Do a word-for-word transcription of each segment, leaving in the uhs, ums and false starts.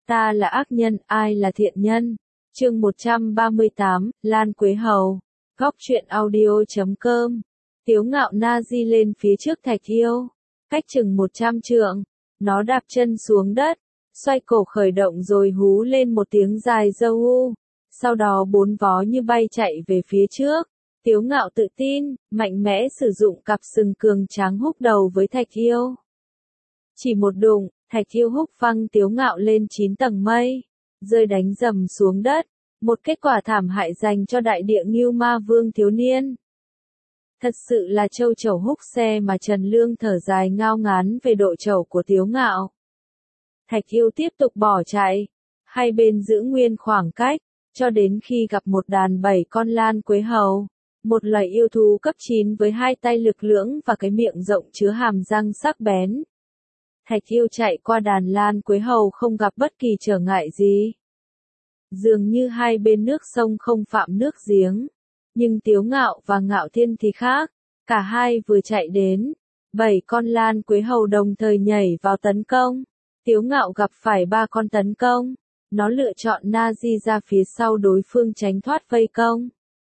ta là ác nhân, ai là thiện nhân? Chương một trăm ba mươi tám, Lan Quế Hầu. Góc truyện audio chấm com. Tiếu Ngạo na di lên phía trước Thạch Yêu, cách chừng một trăm trượng, nó đạp chân xuống đất, xoay cổ khởi động rồi hú lên một tiếng dài dâu u, sau đó bốn vó như bay chạy về phía trước. Tiếu Ngạo tự tin, mạnh mẽ sử dụng cặp sừng cường tráng húc đầu với Thạch Yêu. Chỉ một đụng, Thạch Yêu húc văng Tiếu Ngạo lên chín tầng mây, rơi đánh rầm xuống đất, một kết quả thảm hại dành cho đại địa Ngưu Ma Vương thiếu niên. Thật sự là châu chầu húc xe mà Trần Lương thở dài ngao ngán về độ chầu của Tiếu Ngạo. Thạch Yêu tiếp tục bỏ chạy, hai bên giữ nguyên khoảng cách, cho đến khi gặp một đàn bảy con Lan Quế Hầu, một loài yêu thú cấp chín với hai tay lực lưỡng và cái miệng rộng chứa hàm răng sắc bén. Thạch Yêu chạy qua đàn Lan Quế Hầu không gặp bất kỳ trở ngại gì. Dường như hai bên nước sông không phạm nước giếng. Nhưng Tiếu Ngạo và Ngạo Thiên thì khác, cả hai vừa chạy đến, bảy con Lan Quế Hầu đồng thời nhảy vào tấn công. Tiếu Ngạo gặp phải ba con tấn công, nó lựa chọn na di ra phía sau đối phương tránh thoát vây công.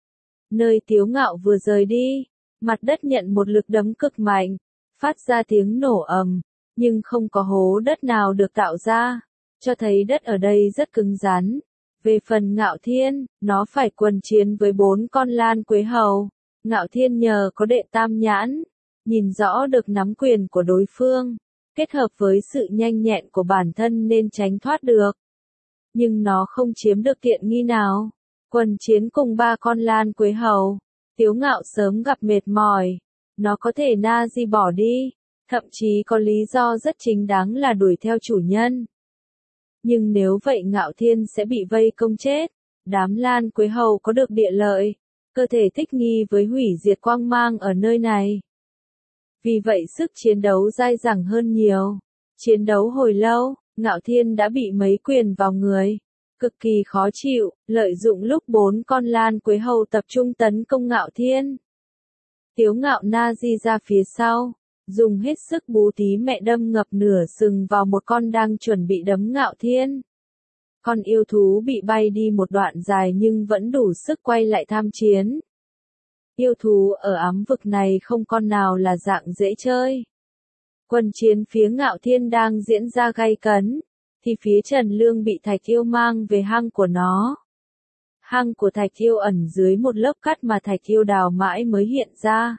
Nơi Tiếu Ngạo vừa rời đi, mặt đất nhận một lực đấm cực mạnh, phát ra tiếng nổ ầm, nhưng không có hố đất nào được tạo ra, cho thấy đất ở đây rất cứng rắn. Về phần Ngạo Thiên, nó phải quần chiến với bốn con Lan Quế Hầu. Ngạo Thiên nhờ có đệ tam nhãn, nhìn rõ được nắm quyền của đối phương, kết hợp với sự nhanh nhẹn của bản thân nên tránh thoát được. Nhưng nó không chiếm được tiện nghi nào. Quần chiến cùng ba con Lan Quế Hầu, Tiếu Ngạo sớm gặp mệt mỏi, nó có thể na di bỏ đi, thậm chí có lý do rất chính đáng là đuổi theo chủ nhân. Nhưng nếu vậy Ngạo Thiên sẽ bị vây công chết. Đám Lan Quế Hầu có được địa lợi, cơ thể thích nghi với hủy diệt quang mang ở nơi này. Vì vậy sức chiến đấu dai dẳng hơn nhiều. Chiến đấu hồi lâu, Ngạo Thiên đã bị mấy quyền vào người, cực kỳ khó chịu, lợi dụng lúc bốn con Lan Quế Hầu tập trung tấn công Ngạo Thiên. Tiếu Ngạo na di ra phía sau, dùng hết sức bú tí mẹ đâm ngập nửa sừng vào một con đang chuẩn bị đấm Ngạo Thiên. Con yêu thú bị bay đi một đoạn dài nhưng vẫn đủ sức quay lại tham chiến. Yêu thú ở ám vực này không con nào là dạng dễ chơi. Quân chiến phía Ngạo Thiên đang diễn ra gay cấn, thì phía Trần Lương bị Thạch Yêu mang về hang của nó. Hang của Thạch Yêu ẩn dưới một lớp cát mà Thạch Yêu đào mãi mới hiện ra.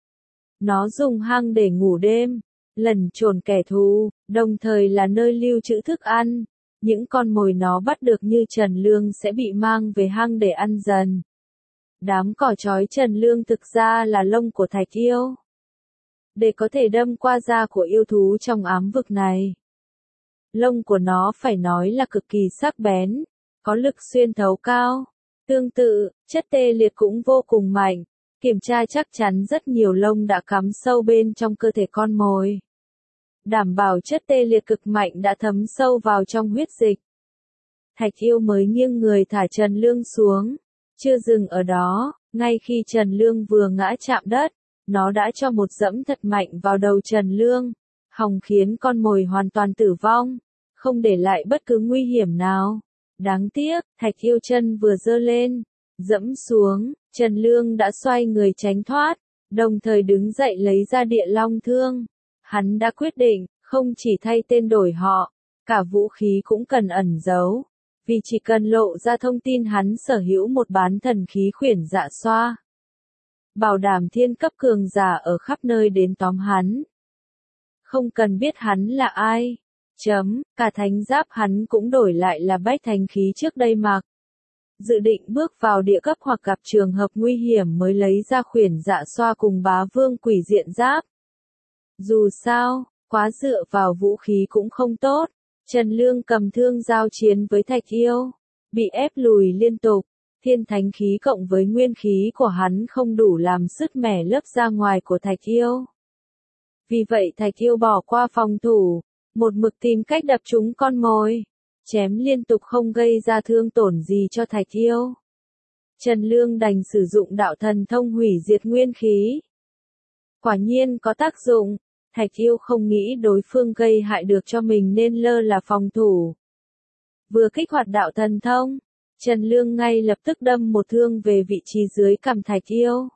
Nó dùng hang để ngủ đêm, lẩn trốn kẻ thù, đồng thời là nơi lưu trữ thức ăn. Những con mồi nó bắt được như Trần Lương sẽ bị mang về hang để ăn dần. Đám cỏ trói Trần Lương thực ra là lông của Thạch Yêu, để có thể đâm qua da của yêu thú trong ám vực này. Lông của nó phải nói là cực kỳ sắc bén, có lực xuyên thấu cao. Tương tự, chất tê liệt cũng vô cùng mạnh. Kiểm tra chắc chắn rất nhiều lông đã cắm sâu bên trong cơ thể con mồi. Đảm bảo chất tê liệt cực mạnh đã thấm sâu vào trong huyết dịch. Thạch Yêu mới nghiêng người thả Trần Lương xuống. Chưa dừng ở đó, ngay khi Trần Lương vừa ngã chạm đất, nó đã cho một dẫm thật mạnh vào đầu Trần Lương, hòng khiến con mồi hoàn toàn tử vong, không để lại bất cứ nguy hiểm nào. Đáng tiếc, Thạch Yêu chân vừa giơ lên, dẫm xuống, Trần Lương đã xoay người tránh thoát, đồng thời đứng dậy lấy ra địa long thương. Hắn đã quyết định, không chỉ thay tên đổi họ, cả vũ khí cũng cần ẩn giấu, vì chỉ cần lộ ra thông tin hắn sở hữu một bán thần khí khuyển dạ xoa, bảo đảm thiên cấp cường giả ở khắp nơi đến tóm hắn. Không cần biết hắn là ai. Chấm, cả thánh giáp hắn cũng đổi lại là bách thánh khí trước đây mặc. Dự định bước vào địa cấp hoặc gặp trường hợp nguy hiểm mới lấy ra khuyển dạ xoa cùng bá vương quỷ diện giáp. Dù sao, quá dựa vào vũ khí cũng không tốt. Trần Lương cầm thương giao chiến với Thạch Yêu, bị ép lùi liên tục. Thiên thánh khí cộng với nguyên khí của hắn không đủ làm sứt mẻ lớp ra ngoài của Thạch Yêu. Vì vậy Thạch Yêu bỏ qua phòng thủ, một mực tìm cách đập trúng con mồi, chém liên tục không gây ra thương tổn gì cho Thạch Yêu. Trần Lương đành sử dụng đạo thần thông hủy diệt nguyên khí. Quả nhiên có tác dụng. Thạch Yêu không nghĩ đối phương gây hại được cho mình nên lơ là phòng thủ. vừa kích hoạt đạo thần thông. Trần Lương ngay lập tức đâm một thương về vị trí dưới cằm Thạch Yêu.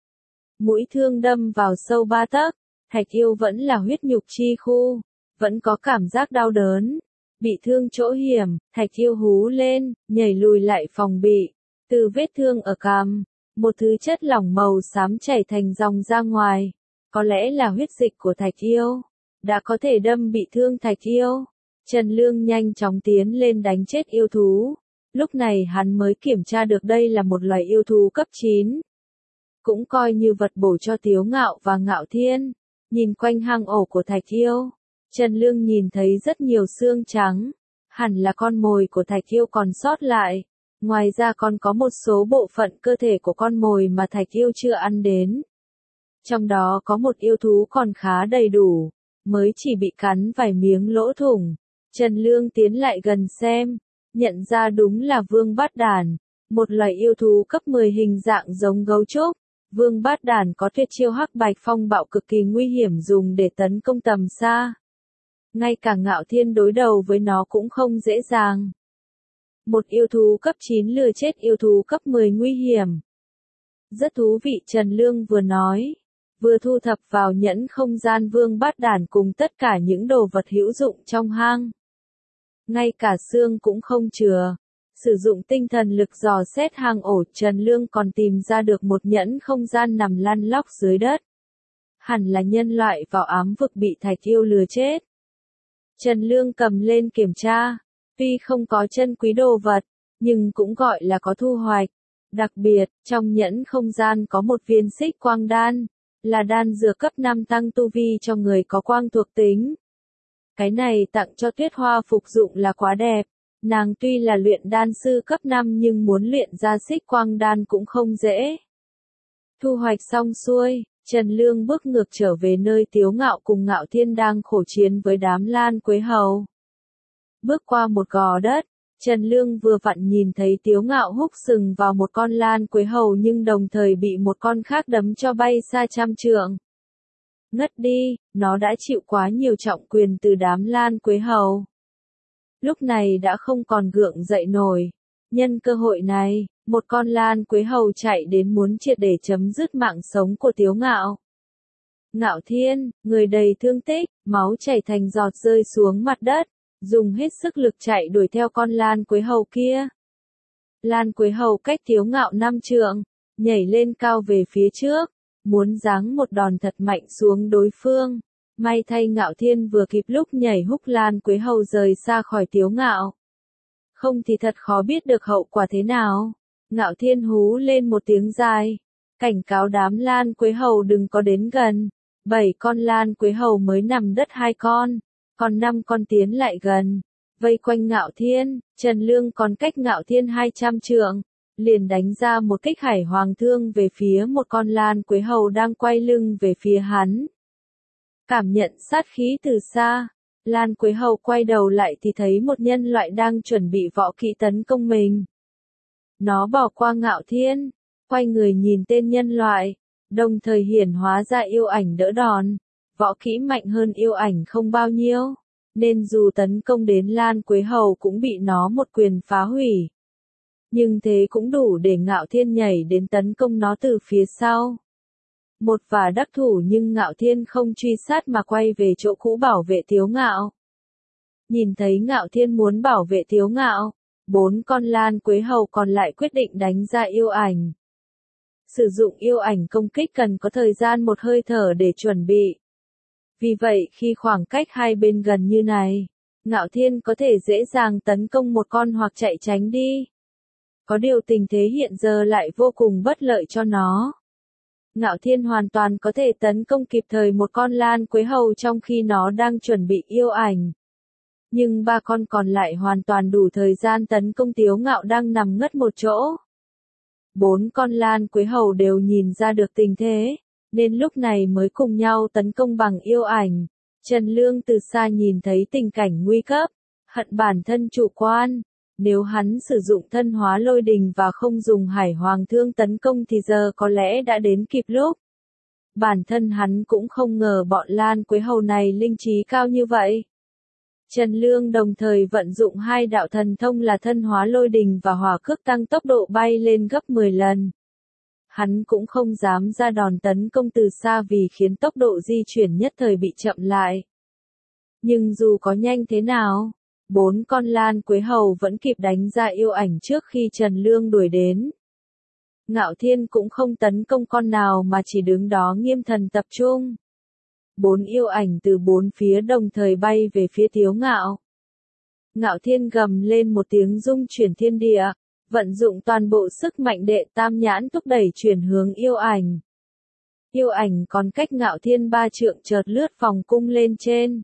Mũi thương đâm vào sâu ba tấc, Thạch Yêu vẫn là huyết nhục chi khu, vẫn có cảm giác đau đớn. Bị thương chỗ hiểm, Thạch Yêu hú lên, nhảy lùi lại phòng bị. Từ vết thương ở cằm, một thứ chất lỏng màu xám chảy thành dòng ra ngoài. Có lẽ là huyết dịch của Thạch Yêu. Đã có thể đâm bị thương Thạch Yêu. Trần Lương nhanh chóng tiến lên đánh chết yêu thú. Lúc này hắn mới kiểm tra được đây là một loài yêu thú cấp chín. Cũng coi như vật bổ cho Tiếu Ngạo và Ngạo Thiên. Nhìn quanh hang ổ của Thạch Yêu, Trần Lương nhìn thấy rất nhiều xương trắng. Hẳn là con mồi của Thạch Yêu còn sót lại. Ngoài ra còn có một số bộ phận cơ thể của con mồi mà Thạch Yêu chưa ăn đến. Trong đó có một yêu thú còn khá đầy đủ, mới chỉ bị cắn vài miếng lỗ thủng. Trần Lương tiến lại gần xem, nhận ra đúng là Vương Bát Đàn, một loài yêu thú cấp mười hình dạng giống gấu trúc. Vương Bát Đàn có tuyệt chiêu Hắc Bạch Phong Bạo cực kỳ nguy hiểm dùng để tấn công tầm xa. Ngay cả Ngạo Thiên đối đầu với nó cũng không dễ dàng. Một yêu thú cấp chín lừa chết yêu thú cấp mười nguy hiểm. Rất thú vị, Trần Lương vừa nói, vừa thu thập vào nhẫn không gian Vương Bát Đàn cùng tất cả những đồ vật hữu dụng trong hang. Ngay cả xương cũng không chừa. Sử dụng tinh thần lực dò xét hang ổ, Trần Lương còn tìm ra được một nhẫn không gian nằm lăn lóc dưới đất. Hẳn là nhân loại vào ám vực bị Thạch Yêu lừa chết. Trần Lương cầm lên kiểm tra, tuy không có chân quý đồ vật, nhưng cũng gọi là có thu hoạch. Đặc biệt, trong nhẫn không gian có một viên xích quang đan, là đan dược cấp năm tăng tu vi cho người có quang thuộc tính. Cái này tặng cho Tuyết Hoa phục dụng là quá đẹp. Nàng tuy là luyện đan sư cấp năm nhưng muốn luyện ra xích quang đan cũng không dễ. Thu hoạch xong xuôi, Trần Lương bước ngược trở về nơi Tiếu Ngạo cùng Ngạo Thiên đang khổ chiến với đám Lan Quế Hầu. Bước qua một gò đất, Trần Lương vừa vặn nhìn thấy Tiếu Ngạo húc sừng vào một con Lan Quế Hầu nhưng đồng thời bị một con khác đấm cho bay xa trăm trượng. Ngất đi, nó đã chịu quá nhiều trọng quyền từ đám Lan Quế Hầu. Lúc này đã không còn gượng dậy nổi. Nhân cơ hội này, một con Lan Quế Hầu chạy đến muốn triệt để chấm dứt mạng sống của Tiếu Ngạo. Ngạo Thiên, người đầy thương tích, máu chảy thành giọt rơi xuống mặt đất, dùng hết sức lực chạy đuổi theo con Lan Quế Hầu kia. Lan Quế Hầu cách Tiếu Ngạo năm trượng, nhảy lên cao về phía trước, muốn giáng một đòn thật mạnh xuống đối phương. May thay Ngạo Thiên vừa kịp lúc nhảy húc Lan Quế Hầu rời xa khỏi Tiếu Ngạo. Không thì thật khó biết được hậu quả thế nào. Ngạo Thiên hú lên một tiếng dài, cảnh cáo đám Lan Quế Hầu đừng có đến gần. Bảy con Lan Quế Hầu mới nằm đất hai con, còn năm con tiến lại gần, vây quanh Ngạo Thiên. Trần Lương còn cách Ngạo Thiên hai trăm trượng, liền đánh ra một kích hải hoàng thương về phía một con Lan Quế Hầu đang quay lưng về phía hắn. Cảm nhận sát khí từ xa, Lan Quế Hầu quay đầu lại thì thấy một nhân loại đang chuẩn bị võ kỹ tấn công mình. Nó bỏ qua Ngạo Thiên, quay người nhìn tên nhân loại, đồng thời hiển hóa ra yêu ảnh đỡ đòn. Võ kỹ mạnh hơn yêu ảnh không bao nhiêu, nên dù tấn công đến Lan Quế Hầu cũng bị nó một quyền phá hủy. Nhưng thế cũng đủ để Ngạo Thiên nhảy đến tấn công nó từ phía sau. Một vả đắc thủ nhưng Ngạo Thiên không truy sát mà quay về chỗ cũ bảo vệ Tiếu Ngạo. Nhìn thấy Ngạo Thiên muốn bảo vệ Tiếu Ngạo, bốn con Lan Quế Hầu còn lại quyết định đánh ra yêu ảnh. Sử dụng yêu ảnh công kích cần có thời gian một hơi thở để chuẩn bị. Vì vậy khi khoảng cách hai bên gần như này, Ngạo Thiên có thể dễ dàng tấn công một con hoặc chạy tránh đi. Có điều tình thế hiện giờ lại vô cùng bất lợi cho nó. Ngạo Thiên hoàn toàn có thể tấn công kịp thời một con Lan Quế Hầu trong khi nó đang chuẩn bị yêu ảnh. Nhưng ba con còn lại hoàn toàn đủ thời gian tấn công Tiếu Ngạo đang nằm ngất một chỗ. Bốn con Lan Quế Hầu đều nhìn ra được tình thế, nên lúc này mới cùng nhau tấn công bằng yêu ảnh. Trần Lương từ xa nhìn thấy tình cảnh nguy cấp, hận bản thân chủ quan. Nếu hắn sử dụng thân hóa lôi đình và không dùng hải hoàng thương tấn công thì giờ có lẽ đã đến kịp lúc. Bản thân hắn cũng không ngờ bọn Lan Quế Hầu này linh trí cao như vậy. Trần Lương đồng thời vận dụng hai đạo thần thông là thân hóa lôi đình và hỏa cước tăng tốc độ bay lên gấp mười lần. Hắn cũng không dám ra đòn tấn công từ xa vì khiến tốc độ di chuyển nhất thời bị chậm lại. Nhưng dù có nhanh thế nào, bốn con Lan Quế Hầu vẫn kịp đánh ra yêu ảnh trước khi Trần Lương đuổi đến. Ngạo Thiên cũng không tấn công con nào mà chỉ đứng đó nghiêm thần tập trung. Bốn yêu ảnh từ bốn phía đồng thời bay về phía Tiếu Ngạo. Ngạo Thiên gầm lên một tiếng rung chuyển thiên địa, vận dụng toàn bộ sức mạnh đệ tam nhãn thúc đẩy chuyển hướng yêu ảnh. Yêu ảnh còn cách Ngạo Thiên ba trượng chợt lướt vòng cung lên trên.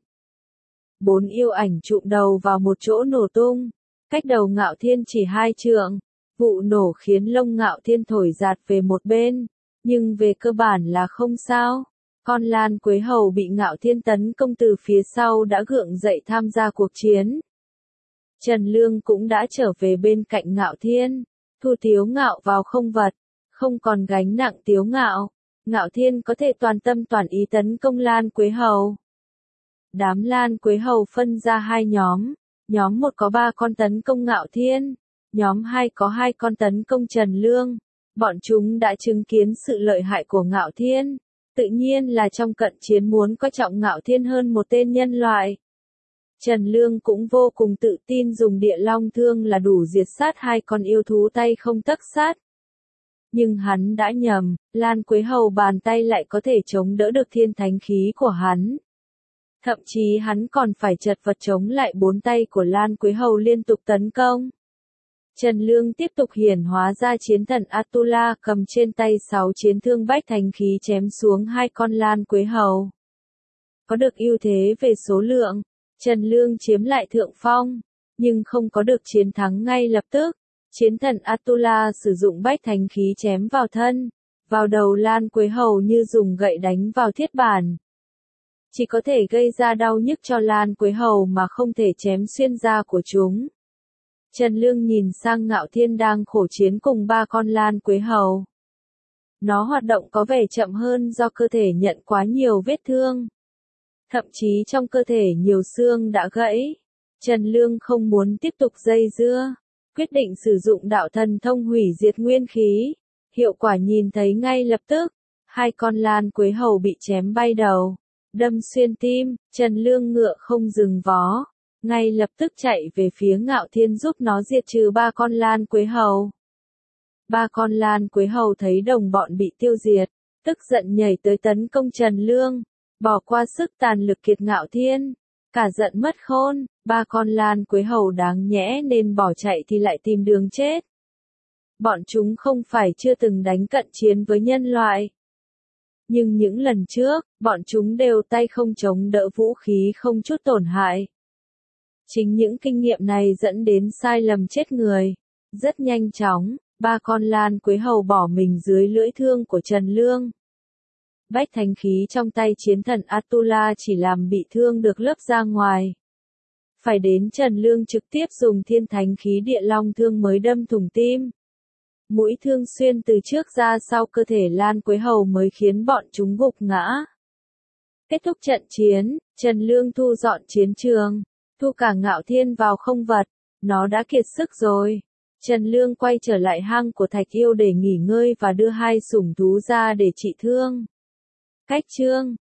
Bốn yêu ảnh chụm đầu vào một chỗ nổ tung, cách đầu Ngạo Thiên chỉ hai trượng. Vụ nổ khiến lông Ngạo Thiên thổi giạt về một bên, nhưng về cơ bản là không sao. Con Lan Quế Hầu bị Ngạo Thiên tấn công từ phía sau đã gượng dậy tham gia cuộc chiến. Trần Lương cũng đã trở về bên cạnh Ngạo Thiên, thu Tiếu Ngạo vào không vật, không còn gánh nặng Tiếu Ngạo. Ngạo Thiên có thể toàn tâm toàn ý tấn công Lan Quế Hầu. Đám Lan Quế Hầu phân ra hai nhóm, nhóm một có ba con tấn công Ngạo Thiên, nhóm hai có hai con tấn công Trần Lương. Bọn chúng đã chứng kiến sự lợi hại của Ngạo Thiên, tự nhiên là trong cận chiến muốn coi trọng Ngạo Thiên hơn một tên nhân loại. Trần Lương cũng vô cùng tự tin dùng địa long thương là đủ diệt sát hai con yêu thú tay không tấc sát. Nhưng hắn đã nhầm, Lan Quế Hầu bàn tay lại có thể chống đỡ được thiên thánh khí của hắn. Thậm chí hắn còn phải chật vật chống lại bốn tay của Lan Quế Hầu liên tục tấn công. Trần Lương tiếp tục hiển hóa ra chiến thần Atula cầm trên tay sáu chiến thương bách thành khí chém xuống hai con Lan Quế Hầu. Có được ưu thế về số lượng, Trần Lương chiếm lại thượng phong, nhưng không có được chiến thắng ngay lập tức. Chiến thần Atula sử dụng bách thành khí chém vào thân, vào đầu Lan Quế Hầu như dùng gậy đánh vào thiết bản. Chỉ có thể gây ra đau nhức cho Lan Quế Hầu mà không thể chém xuyên da của chúng. Trần Lương nhìn sang Ngạo Thiên đang khổ chiến cùng ba con Lan Quế Hầu. Nó hoạt động có vẻ chậm hơn do cơ thể nhận quá nhiều vết thương. Thậm chí trong cơ thể nhiều xương đã gãy. Trần Lương không muốn tiếp tục dây dưa, quyết định sử dụng đạo thần thông hủy diệt nguyên khí. Hiệu quả nhìn thấy ngay lập tức, hai con Lan Quế Hầu bị chém bay đầu, đâm xuyên tim. Trần Lương ngựa không dừng vó, ngay lập tức chạy về phía Ngạo Thiên giúp nó diệt trừ ba con Lan Quế Hầu. Ba con Lan Quế Hầu thấy đồng bọn bị tiêu diệt, tức giận nhảy tới tấn công Trần Lương, bỏ qua sức tàn lực kiệt Ngạo Thiên, cả giận mất khôn. Ba con Lan Quế Hầu đáng nhẽ nên bỏ chạy thì lại tìm đường chết. Bọn chúng không phải chưa từng đánh cận chiến với nhân loại. Nhưng những lần trước, bọn chúng đều tay không chống đỡ vũ khí không chút tổn hại. Chính những kinh nghiệm này dẫn đến sai lầm chết người. Rất nhanh chóng, ba con Lan Quế Hầu bỏ mình dưới lưỡi thương của Trần Lương. Bách thành khí trong tay chiến thần Atula chỉ làm bị thương được lớp ra ngoài. Phải đến Trần Lương trực tiếp dùng thiên thánh khí địa long thương mới đâm thủng tim. Mũi thương xuyên từ trước ra sau cơ thể Lan Quế Hầu mới khiến bọn chúng gục ngã. Kết thúc trận chiến, Trần Lương thu dọn chiến trường, thu cả Ngạo Thiên vào không vật, nó đã kiệt sức rồi. Trần Lương quay trở lại hang của Thạch Yêu để nghỉ ngơi và đưa hai sủng thú ra để trị thương. Cách chương